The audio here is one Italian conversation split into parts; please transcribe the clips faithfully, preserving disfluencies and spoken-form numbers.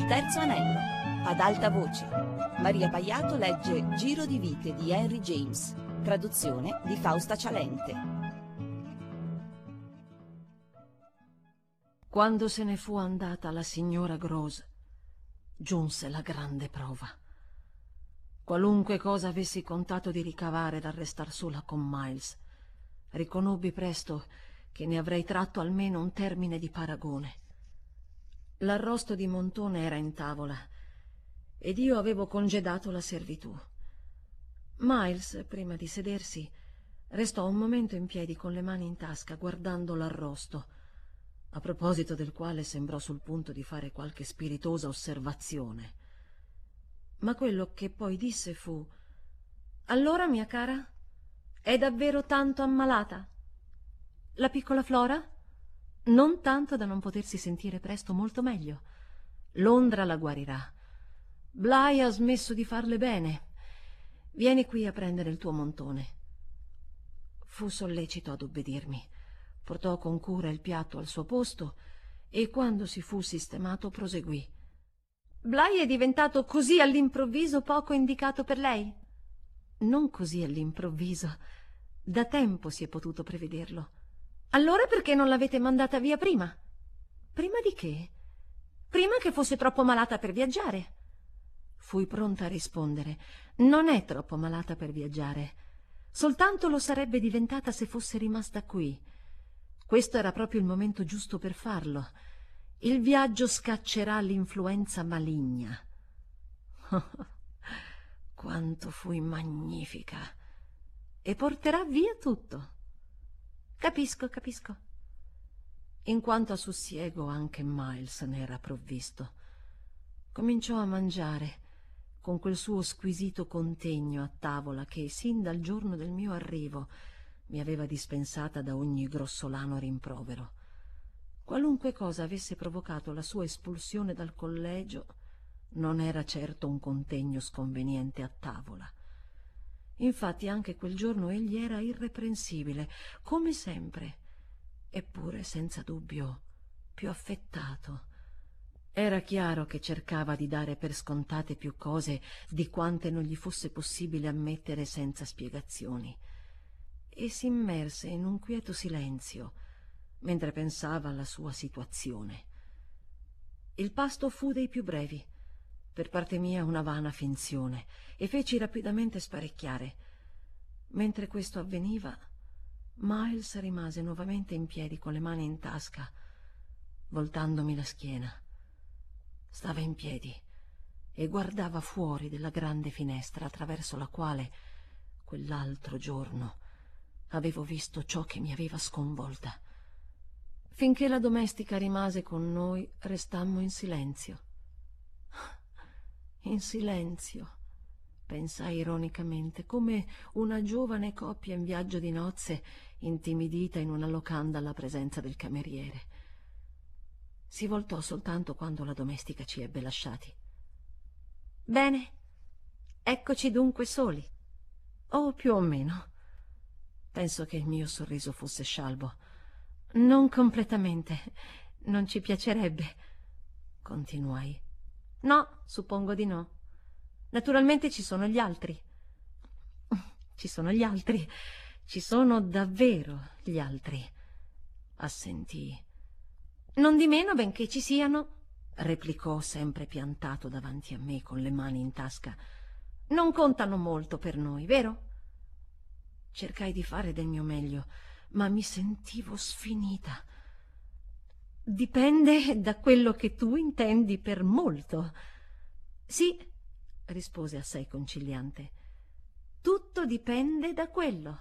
Il terzo anello. Ad alta voce. Maria Paiato legge Giro di vite di Henry James. Traduzione di Fausta Cialente. Quando se ne fu andata la signora Grose, giunse la grande prova. Qualunque cosa avessi contato di ricavare dal restar sola con Miles, riconobbi presto che ne avrei tratto almeno un termine di paragone. L'arrosto di Montone era in tavola ed io avevo congedato la servitù. Miles, prima di sedersi, restò un momento in piedi con le mani in tasca guardando l'arrosto, a proposito del quale sembrò sul punto di fare qualche spiritosa osservazione. Ma quello che poi disse fu: «Allora, mia cara, è davvero tanto ammalata? La piccola Flora? Non tanto da non potersi sentire presto molto meglio. Londra la guarirà. Bly ha smesso di farle bene. Vieni qui a prendere il tuo Montone». Fu sollecito ad obbedirmi. Portò con cura il piatto al suo posto e quando si fu sistemato proseguì: «Bly è diventato così all'improvviso poco indicato per lei?» «Non così all'improvviso. Da tempo si è potuto prevederlo». «Allora perché non l'avete mandata via prima?» «Prima di che?» «Prima che fosse troppo malata per viaggiare». Fui pronta a rispondere: «Non è troppo malata per viaggiare. Soltanto lo sarebbe diventata se fosse rimasta qui. Questo era proprio il momento giusto per farlo. Il viaggio scaccerà l'influenza maligna». Quanto fui magnifica! «E porterà via tutto». «Capisco, capisco». In quanto a sussiego, anche Miles ne era provvisto. Cominciò a mangiare con quel suo squisito contegno a tavola che, sin dal giorno del mio arrivo, mi aveva dispensata da ogni grossolano rimprovero. Qualunque cosa avesse provocato la sua espulsione dal collegio, non era certo un contegno sconveniente a tavola. Infatti anche quel giorno egli era irreprensibile, come sempre, eppure senza dubbio più affettato. Era chiaro che cercava di dare per scontate più cose di quante non gli fosse possibile ammettere senza spiegazioni, e si immerse in un quieto silenzio mentre pensava alla sua situazione. Il pasto fu dei più brevi, per parte mia una vana finzione, e feci rapidamente sparecchiare. Mentre questo avveniva, Miles rimase nuovamente in piedi con le mani in tasca, voltandomi la schiena. Stava in piedi e guardava fuori della grande finestra attraverso la quale, quell'altro giorno, avevo visto ciò che mi aveva sconvolta. Finché la domestica rimase con noi, restammo in silenzio. In silenzio, pensai ironicamente, come una giovane coppia in viaggio di nozze intimidita in una locanda alla presenza del cameriere. Si voltò soltanto quando la domestica ci ebbe lasciati. «Bene, eccoci dunque soli». «Oh, più o meno». Penso che il mio sorriso fosse scialbo. «Non completamente. Non ci piacerebbe», continuai. «No, suppongo di no. Naturalmente ci sono gli altri». «Ci sono gli altri. Ci sono davvero gli altri», assentii. «Non di meno, benché ci siano», replicò sempre piantato davanti a me con le mani in tasca, «non contano molto per noi, vero?» Cercai di fare del mio meglio, ma mi sentivo sfinita. «Dipende da quello che tu intendi per molto». «Sì», rispose assai conciliante, «tutto dipende da quello».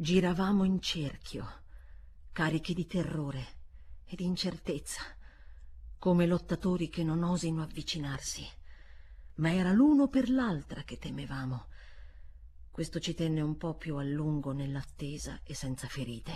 Giravamo in cerchio, carichi di terrore e di incertezza, come lottatori che non osino avvicinarsi. Ma era l'uno per l'altra che temevamo. Questo ci tenne un po' più a lungo nell'attesa e senza ferite.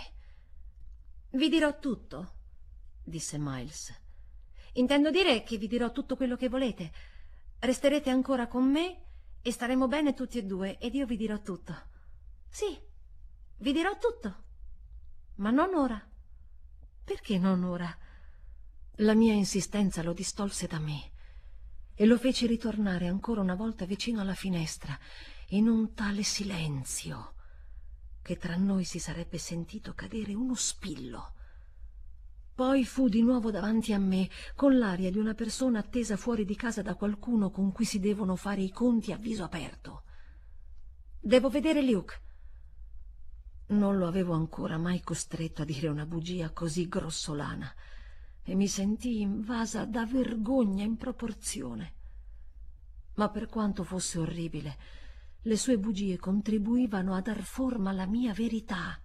Vi dirò tutto, disse Miles. Intendo dire che vi dirò tutto quello che volete. Resterete ancora con me e staremo bene tutti e due, ed io vi dirò tutto. Sì, vi dirò tutto, ma non ora. Perché non ora? La mia insistenza lo distolse da me e lo fece ritornare ancora una volta vicino alla finestra, in un tale silenzio che tra noi si sarebbe sentito cadere uno spillo. Poi fu di nuovo davanti a me, con l'aria di una persona attesa fuori di casa da qualcuno con cui si devono fare i conti a viso aperto. Devo vedere Luke. Non lo avevo ancora mai costretto a dire una bugia così grossolana e mi sentii invasa da vergogna in proporzione. Ma per quanto fosse orribile, le sue bugie contribuivano a dar forma alla mia verità.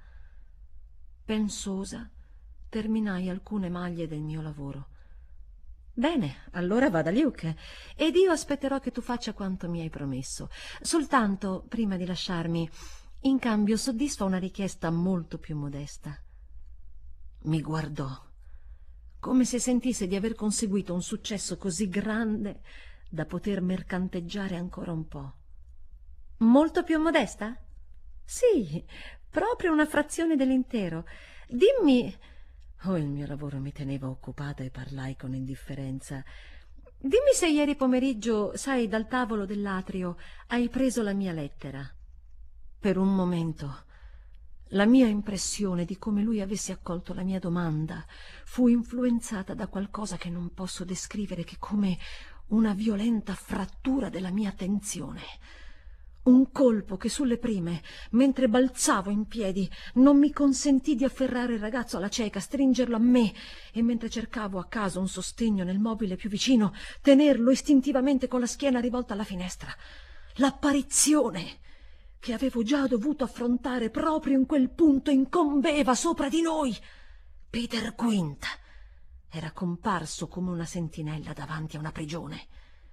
Pensosa, terminai alcune maglie del mio lavoro. Bene, allora vada Luke, ed io aspetterò che tu faccia quanto mi hai promesso. Soltanto, prima di lasciarmi, in cambio soddisfa una richiesta molto più modesta. Mi guardò, come se sentisse di aver conseguito un successo così grande da poter mercanteggiare ancora un po'. Molto più modesta? Sì, proprio una frazione dell'intero. Dimmi... Oh, il mio lavoro mi teneva occupata e parlai con indifferenza. Dimmi se ieri pomeriggio, sai, dal tavolo dell'atrio, hai preso la mia lettera. Per un momento la mia impressione di come lui avesse accolto la mia domanda fu influenzata da qualcosa che non posso descrivere che come una violenta frattura della mia tensione. Un colpo che sulle prime, mentre balzavo in piedi, non mi consentì di afferrare il ragazzo alla cieca, stringerlo a me e, mentre cercavo a caso un sostegno nel mobile più vicino, tenerlo istintivamente con la schiena rivolta alla finestra. L'apparizione che avevo già dovuto affrontare proprio in quel punto incombeva sopra di noi. Peter Quint era comparso come una sentinella davanti a una prigione.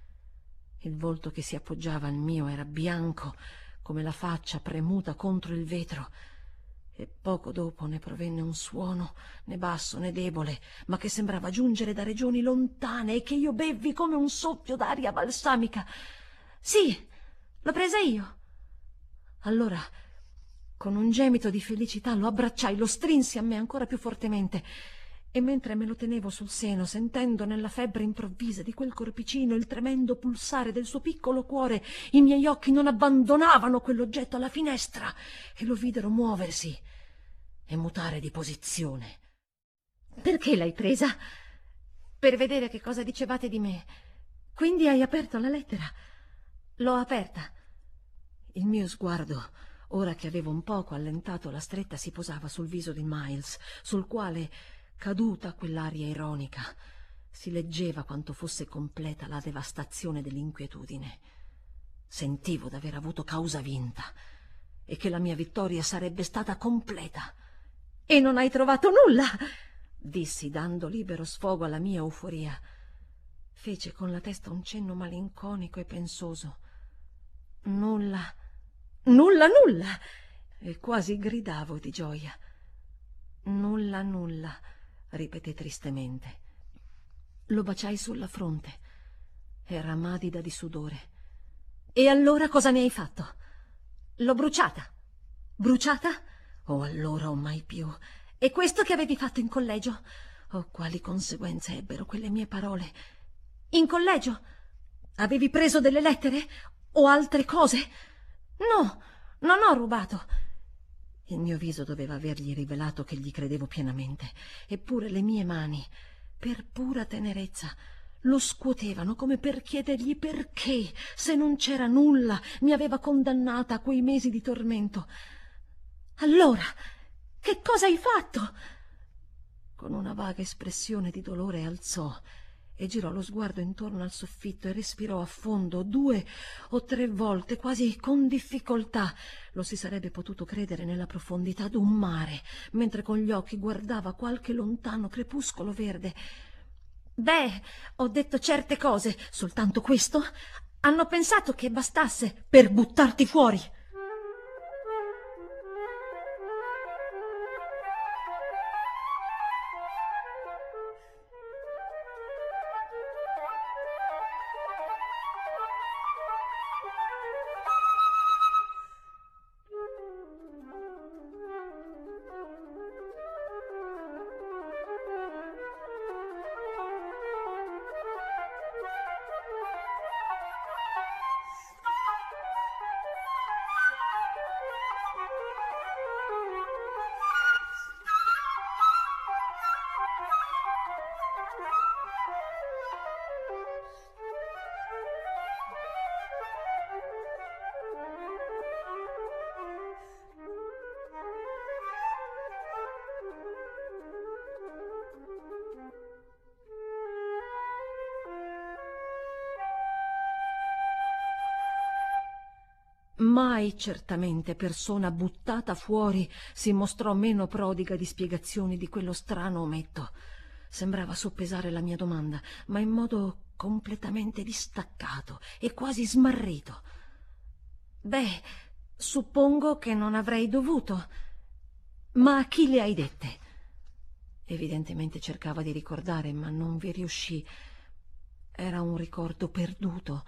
Il volto che si appoggiava al mio era bianco come la faccia premuta contro il vetro, e poco dopo ne provenne un suono, né basso né debole, ma che sembrava giungere da regioni lontane e che io bevvi come un soffio d'aria balsamica. Sì, l'ho presa io. Allora, con un gemito di felicità, lo abbracciai, lo strinsi a me ancora più fortemente, e mentre me lo tenevo sul seno, sentendo nella febbre improvvisa di quel corpicino il tremendo pulsare del suo piccolo cuore, i miei occhi non abbandonavano quell'oggetto alla finestra e lo videro muoversi e mutare di posizione. Perché l'hai presa? Per vedere che cosa dicevate di me. Quindi hai aperto la lettera? L'ho aperta. Il mio sguardo, ora che avevo un poco allentato la stretta, si posava sul viso di Miles, sul quale, caduta quell'aria ironica, si leggeva quanto fosse completa la devastazione dell'inquietudine. Sentivo d'aver avuto causa vinta e che la mia vittoria sarebbe stata completa. «E non hai trovato nulla?» dissi, dando libero sfogo alla mia euforia. Fece con la testa un cenno malinconico e pensoso. «Nulla, nulla, nulla!» E quasi gridavo di gioia. «Nulla, nulla!» ripeté tristemente. Lo baciai sulla fronte. Era madida di sudore. «E allora cosa ne hai fatto?» «L'ho bruciata». «Bruciata?» «Oh, allora o mai più». «E questo che avevi fatto in collegio?» «Oh, quali conseguenze ebbero quelle mie parole?» «In collegio? Avevi preso delle lettere? O altre cose?» «No, non ho rubato». Il mio viso doveva avergli rivelato che gli credevo pienamente, eppure le mie mani, per pura tenerezza, lo scuotevano come per chiedergli perché, se non c'era nulla, mi aveva condannata a quei mesi di tormento. «Allora, che cosa hai fatto?» Con una vaga espressione di dolore alzò e girò lo sguardo intorno al soffitto e respirò a fondo due o tre volte, quasi con difficoltà. Lo si sarebbe potuto credere nella profondità d'un mare, mentre con gli occhi guardava qualche lontano crepuscolo verde. Beh, ho detto certe cose, soltanto questo? Hanno pensato che bastasse per buttarti fuori. Mai certamente persona buttata fuori si mostrò meno prodiga di spiegazioni di quello strano ometto. Sembrava soppesare la mia domanda, ma in modo completamente distaccato e quasi smarrito. Beh, suppongo che non avrei dovuto. Ma a chi le hai dette? Evidentemente cercava di ricordare, ma non vi riuscì. Era un ricordo perduto.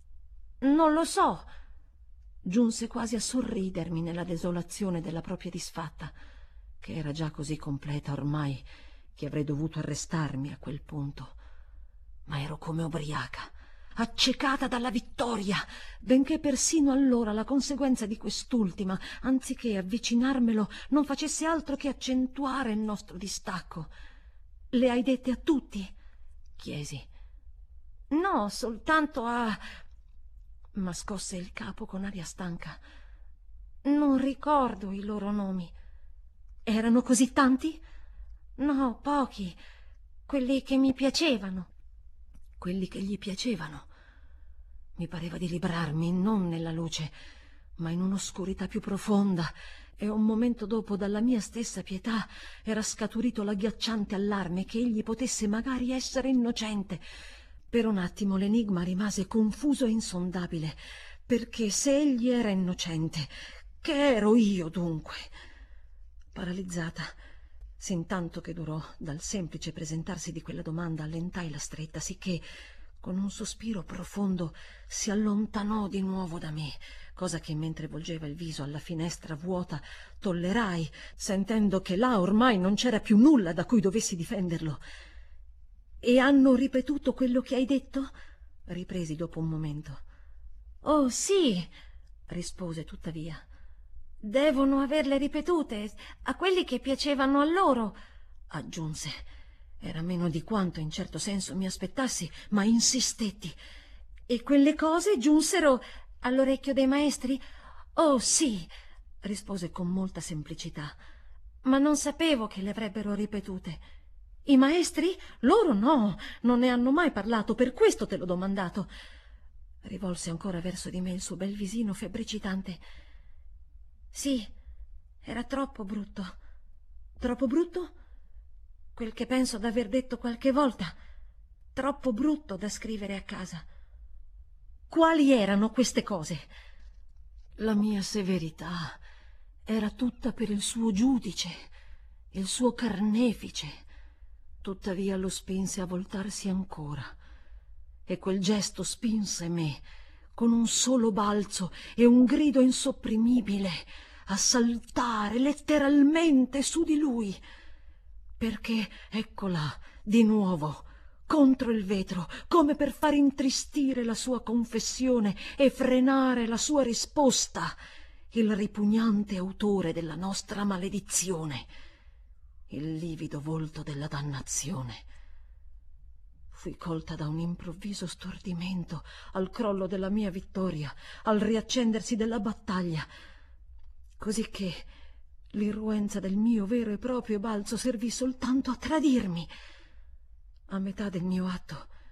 Non lo so. Giunse quasi a sorridermi nella desolazione della propria disfatta, che era già così completa ormai che avrei dovuto arrestarmi a quel punto. Ma ero come ubriaca, accecata dalla vittoria, benché persino allora la conseguenza di quest'ultima, anziché avvicinarmelo, non facesse altro che accentuare il nostro distacco. Le hai dette a tutti? Chiesi. No, soltanto a... Ma scosse il capo con aria stanca. Non ricordo i loro nomi. Erano così tanti? No, pochi. Quelli che mi piacevano. Quelli che gli piacevano. Mi pareva di librarmi non nella luce, ma in un'oscurità più profonda, e un momento dopo dalla mia stessa pietà era scaturito l'agghiacciante allarme che egli potesse magari essere innocente. Per un attimo l'enigma rimase confuso e insondabile, perché se egli era innocente, che ero io dunque? Paralizzata, sin tanto che durò dal semplice presentarsi di quella domanda, allentai la stretta, sicché con un sospiro profondo si allontanò di nuovo da me, cosa che mentre volgeva il viso alla finestra vuota tollerai, sentendo che là ormai non c'era più nulla da cui dovessi difenderlo. «E hanno ripetuto quello che hai detto?» ripresi dopo un momento. «Oh, sì», rispose tuttavia. «Devono averle ripetute a quelli che piacevano a loro», aggiunse. Era meno di quanto in certo senso mi aspettassi, ma insistetti. «E quelle cose giunsero all'orecchio dei maestri?» «Oh, sì», rispose con molta semplicità. «Ma non sapevo che le avrebbero ripetute». «I maestri? Loro no, non ne hanno mai parlato, per questo te l'ho domandato». Rivolse ancora verso di me il suo bel visino febbricitante. «Sì, era troppo brutto». «Troppo brutto?» «Quel che penso d'aver detto qualche volta. Troppo brutto da scrivere a casa». «Quali erano queste cose?» «La mia severità era tutta per il suo giudice, il suo carnefice». Tuttavia lo spinse a voltarsi ancora, e quel gesto spinse me, con un solo balzo e un grido insopprimibile, a saltare letteralmente su di lui, perché eccola di nuovo, contro il vetro, come per far intristire la sua confessione e frenare la sua risposta, il ripugnante autore della nostra maledizione, il livido volto della dannazione. Fui colta da un improvviso stordimento al crollo della mia vittoria, al riaccendersi della battaglia, cosicché l'irruenza del mio vero e proprio balzo servì soltanto a tradirmi. A metà del mio atto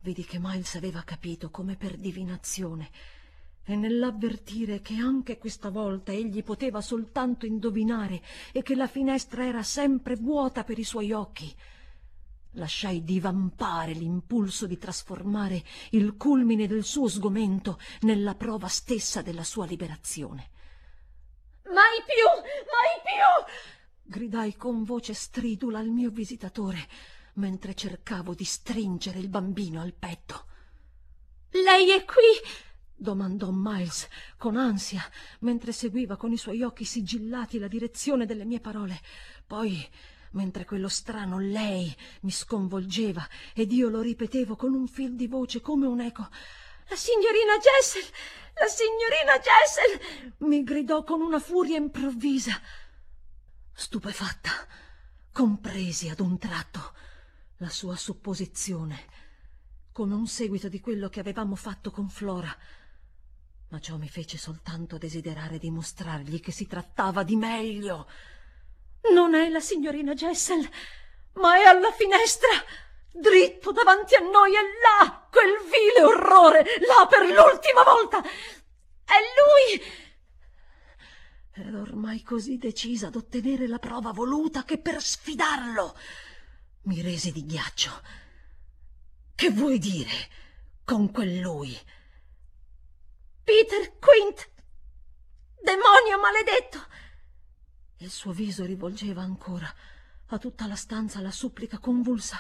Vidi che Miles aveva capito come per divinazione, e nell'avvertire che anche questa volta egli poteva soltanto indovinare e che la finestra era sempre vuota per i suoi occhi, lasciai divampare l'impulso di trasformare il culmine del suo sgomento nella prova stessa della sua liberazione. Mai più, mai più! Gridai con voce stridula al mio visitatore, mentre cercavo di stringere il bambino al petto. Lei è qui? Domandò Miles con ansia, mentre seguiva con i suoi occhi sigillati la direzione delle mie parole. Poi, mentre quello strano lei mi sconvolgeva ed io lo ripetevo con un fil di voce come un eco, la signorina Jessel, la signorina Jessel, mi gridò con una furia improvvisa. Stupefatta, compresi ad un tratto la sua supposizione, come un seguito di quello che avevamo fatto con Flora, ma ciò mi fece soltanto desiderare dimostrargli che si trattava di meglio. Non è la signorina Jessel, ma è alla finestra, dritto davanti a noi, è là, quel vile orrore, là per l'ultima volta. È lui! Ero ormai così decisa ad ottenere la prova voluta che per sfidarlo mi resi di ghiaccio. Che vuoi dire con quel lui? Peter Quint, demonio maledetto! Il suo viso rivolgeva ancora a tutta la stanza la supplica convulsa.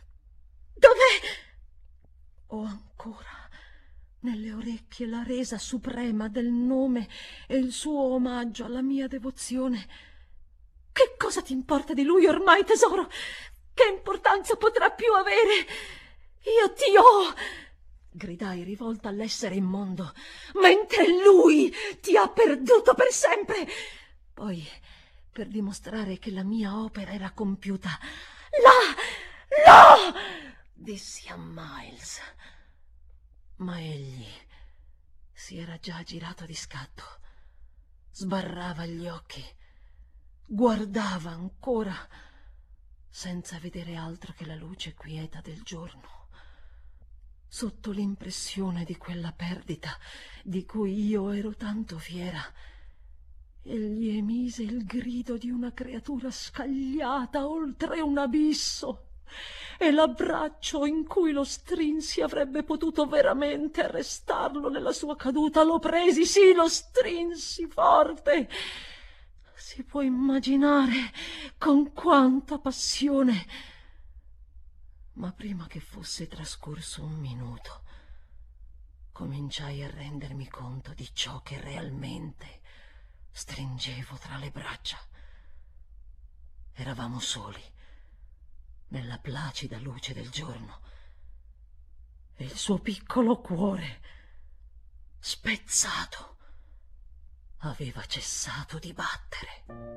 Dov'è? Ho ancora nelle orecchie la resa suprema del nome e il suo omaggio alla mia devozione. Che cosa ti importa di lui ormai, tesoro? Che importanza potrà più avere? Io ti ho, gridai rivolta all'essere immondo, mentre lui ti ha perduto per sempre. Poi, per dimostrare che la mia opera era compiuta, là, là, dissi a Miles. Ma egli si era già girato di scatto, sbarrava gli occhi, guardava ancora, senza vedere altro che la luce quieta del giorno. Sotto l'impressione di quella perdita di cui io ero tanto fiera, egli emise il grido di una creatura scagliata oltre un abisso, e l'abbraccio in cui lo strinsi avrebbe potuto veramente arrestarlo nella sua caduta. Lo presi, sì, lo strinsi forte. Si può immaginare con quanta passione. Ma prima che fosse trascorso un minuto, cominciai a rendermi conto di ciò che realmente stringevo tra le braccia. Eravamo soli nella placida luce del giorno, e il suo piccolo cuore, spezzato, aveva cessato di battere.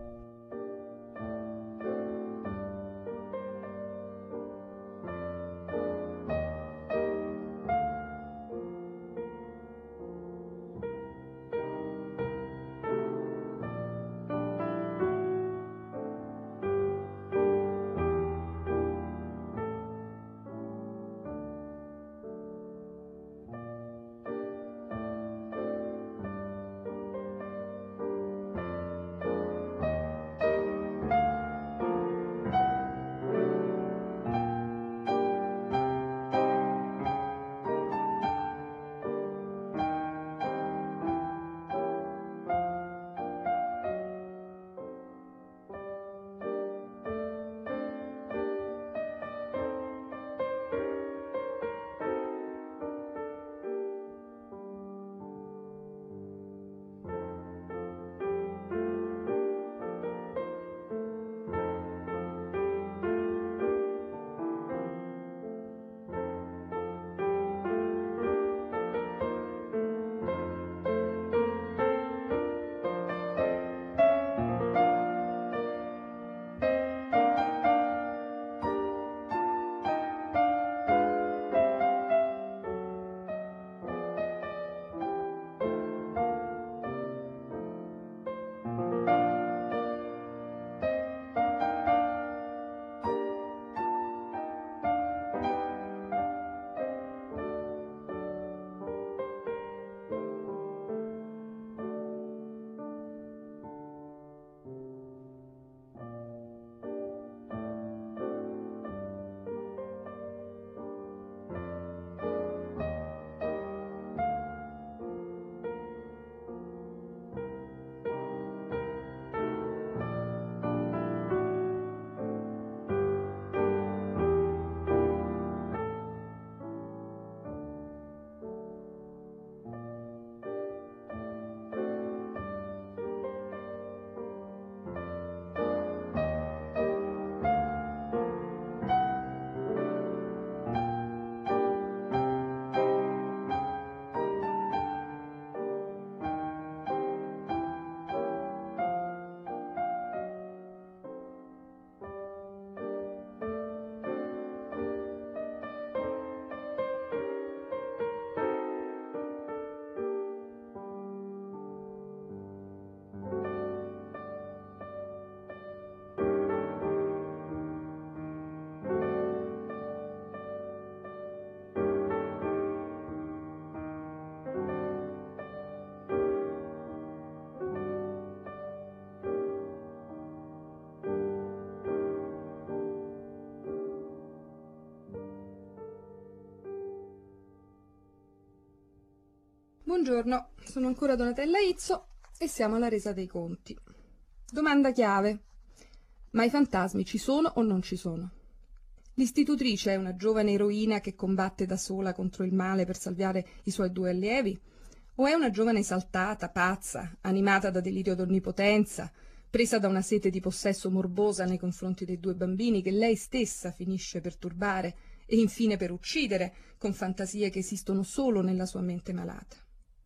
Buongiorno, sono ancora Donatella Izzo e siamo alla resa dei conti. Domanda chiave. Ma i fantasmi ci sono o non ci sono? L'istitutrice è una giovane eroina che combatte da sola contro il male per salvare i suoi due allievi? O è una giovane esaltata, pazza, animata da delirio d'onnipotenza, presa da una sete di possesso morbosa nei confronti dei due bambini che lei stessa finisce per turbare e infine per uccidere con fantasie che esistono solo nella sua mente malata?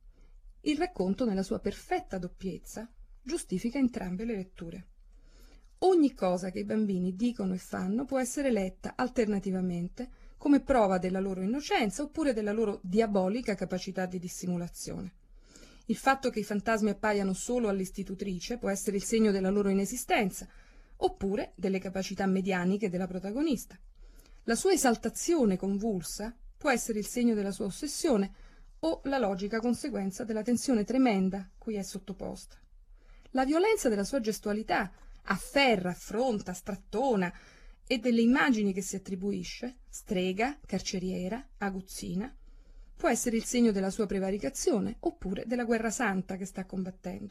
Il racconto, nella sua perfetta doppiezza, giustifica entrambe le letture. Ogni cosa che i bambini dicono e fanno può essere letta alternativamente come prova della loro innocenza oppure della loro diabolica capacità di dissimulazione. Il fatto che i fantasmi appaiano solo all'istitutrice può essere il segno della loro inesistenza, oppure delle capacità medianiche della protagonista. La sua esaltazione convulsa può essere il segno della sua ossessione o la logica conseguenza della tensione tremenda cui è sottoposta. La violenza della sua gestualità, afferra, affronta, strattona, e delle immagini che si attribuisce, strega, carceriera, aguzzina, può essere il segno della sua prevaricazione oppure della guerra santa che sta combattendo.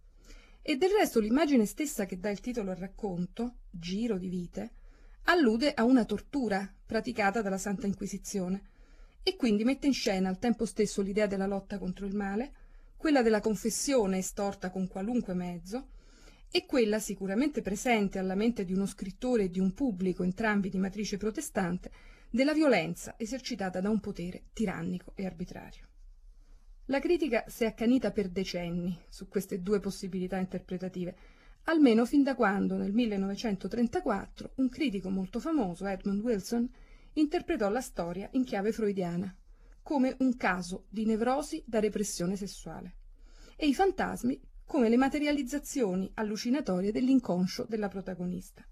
E del resto l'immagine stessa che dà il titolo al racconto, Giro di vite, allude a una tortura praticata dalla Santa Inquisizione e quindi mette in scena al tempo stesso l'idea della lotta contro il male, quella della confessione estorta con qualunque mezzo, e quella sicuramente presente alla mente di uno scrittore e di un pubblico entrambi di matrice protestante, della violenza esercitata da un potere tirannico e arbitrario. La critica si è accanita per decenni su queste due possibilità interpretative, almeno fin da quando nel millenovecentotrentaquattro un critico molto famoso, Edmund Wilson, interpretò la storia in chiave freudiana, come un caso di nevrosi da repressione sessuale, e i fantasmi come le materializzazioni allucinatorie dell'inconscio della protagonista.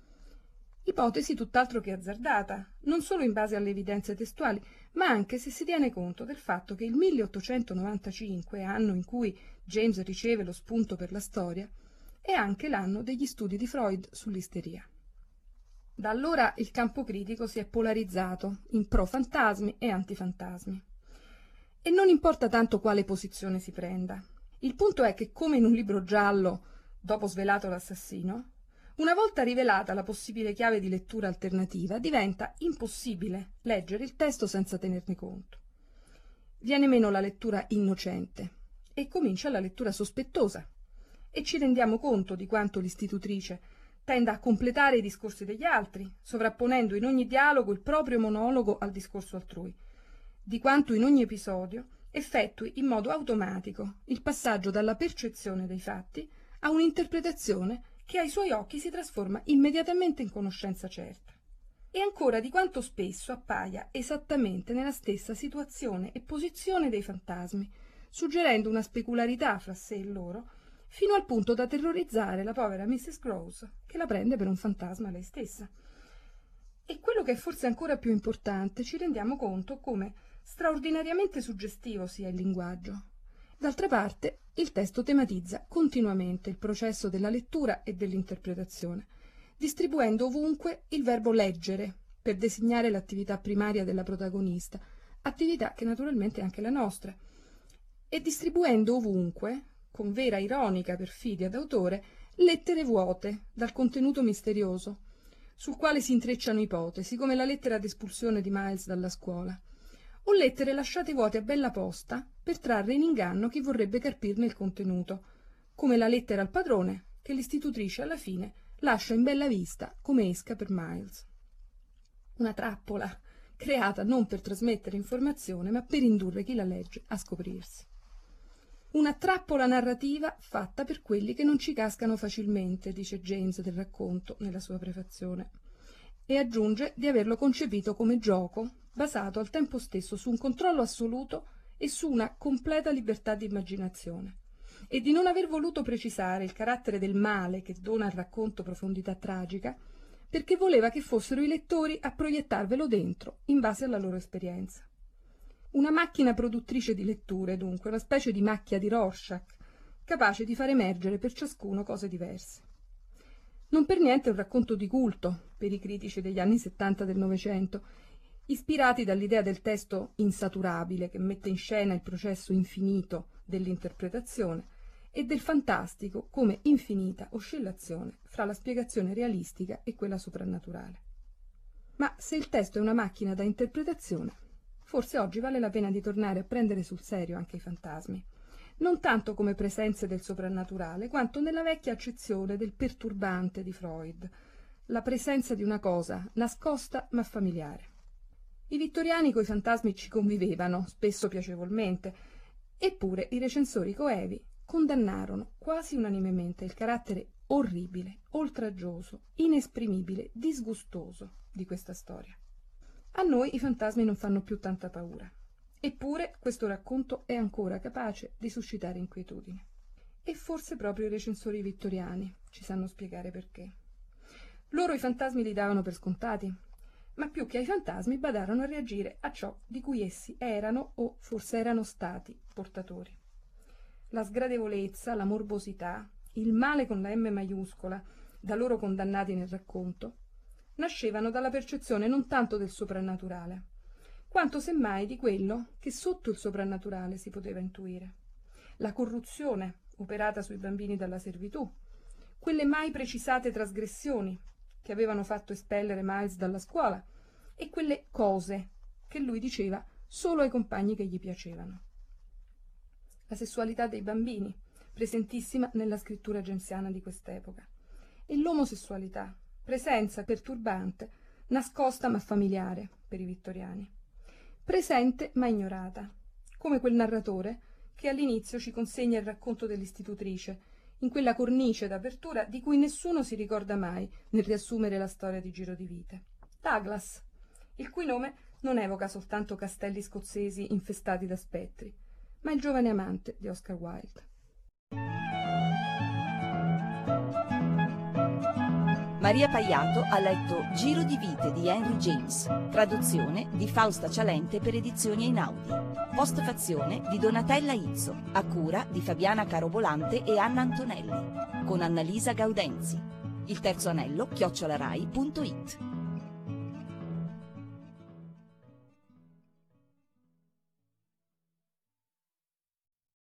Ipotesi tutt'altro che azzardata, non solo in base alle evidenze testuali, ma anche se si tiene conto del fatto che il milleottocentonovantacinque, anno in cui James riceve lo spunto per la storia, è anche l'anno degli studi di Freud sull'isteria. Da allora il campo critico si è polarizzato in pro-fantasmi e antifantasmi. E non importa tanto quale posizione si prenda. Il punto è che, come in un libro giallo, dopo svelato l'assassino, una volta rivelata la possibile chiave di lettura alternativa, diventa impossibile leggere il testo senza tenerne conto. Viene meno la lettura innocente e comincia la lettura sospettosa, e ci rendiamo conto di quanto l'istitutrice tenda a completare i discorsi degli altri, sovrapponendo in ogni dialogo il proprio monologo al discorso altrui, di quanto in ogni episodio effettui in modo automatico il passaggio dalla percezione dei fatti a un'interpretazione che ai suoi occhi si trasforma immediatamente in conoscenza certa, e ancora di quanto spesso appaia esattamente nella stessa situazione e posizione dei fantasmi, suggerendo una specularità fra sé e loro, fino al punto da terrorizzare la povera missus Gross, che la prende per un fantasma lei stessa. E quello che è forse ancora più importante, ci rendiamo conto come straordinariamente suggestivo sia il linguaggio. D'altra parte, il testo tematizza continuamente il processo della lettura e dell'interpretazione, distribuendo ovunque il verbo leggere per designare l'attività primaria della protagonista, attività che naturalmente è anche la nostra, e distribuendo ovunque, con vera ironica perfidia d'autore, lettere vuote dal contenuto misterioso, sul quale si intrecciano ipotesi, come la lettera d'espulsione di Miles dalla scuola, o lettere lasciate vuote a bella posta per trarre in inganno chi vorrebbe carpirne il contenuto, come la lettera al padrone che l'istitutrice alla fine lascia in bella vista come esca per Miles. Una trappola creata non per trasmettere informazione, ma per indurre chi la legge a scoprirsi. Una trappola narrativa fatta per quelli che non ci cascano facilmente, dice James del racconto nella sua prefazione, e aggiunge di averlo concepito come gioco basato al tempo stesso su un controllo assoluto e su una completa libertà di immaginazione, e di non aver voluto precisare il carattere del male che dona al racconto profondità tragica, perché voleva che fossero i lettori a proiettarvelo dentro in base alla loro esperienza. Una macchina produttrice di letture, dunque, una specie di macchia di Rorschach, capace di far emergere per ciascuno cose diverse. Non per niente un racconto di culto per i critici degli anni settanta del Novecento, ispirati dall'idea del testo insaturabile che mette in scena il processo infinito dell'interpretazione e del fantastico come infinita oscillazione fra la spiegazione realistica e quella soprannaturale. Ma se il testo è una macchina da interpretazione, forse oggi vale la pena di tornare a prendere sul serio anche i fantasmi, non tanto come presenze del soprannaturale, quanto nella vecchia accezione del perturbante di Freud, la presenza di una cosa nascosta ma familiare. I vittoriani coi fantasmi ci convivevano, spesso piacevolmente, eppure i recensori coevi condannarono quasi unanimemente il carattere orribile, oltraggioso, inesprimibile, disgustoso di questa storia. A noi i fantasmi non fanno più tanta paura, eppure questo racconto è ancora capace di suscitare inquietudine. E forse proprio i recensori vittoriani ci sanno spiegare perché. Loro i fantasmi li davano per scontati, ma più che ai fantasmi badarono a reagire a ciò di cui essi erano o forse erano stati portatori. La sgradevolezza, la morbosità, il male con la M maiuscola, da loro condannati nel racconto, nascevano dalla percezione non tanto del soprannaturale, quanto semmai di quello che sotto il soprannaturale si poteva intuire. La corruzione operata sui bambini dalla servitù, quelle mai precisate trasgressioni che avevano fatto espellere Miles dalla scuola e quelle cose che lui diceva solo ai compagni che gli piacevano. La sessualità dei bambini, presentissima nella scrittura genziana di quest'epoca, e l'omosessualità, presenza perturbante, nascosta ma familiare per i vittoriani, presente ma ignorata, come quel narratore che all'inizio ci consegna il racconto dell'istitutrice, in quella cornice d'apertura di cui nessuno si ricorda mai nel riassumere la storia di Giro di Vite. Douglas, il cui nome non evoca soltanto castelli scozzesi infestati da spettri, ma il giovane amante di Oscar Wilde. Maria Paiato ha letto Giro di Vite di Henry James, traduzione di Fausta Cialente per Edizioni Einaudi, postfazione di Donatella Izzo, a cura di Fabiana Carobolante e Anna Antonelli, con Annalisa Gaudenzi. Il terzo anello chiocciolarai punto it.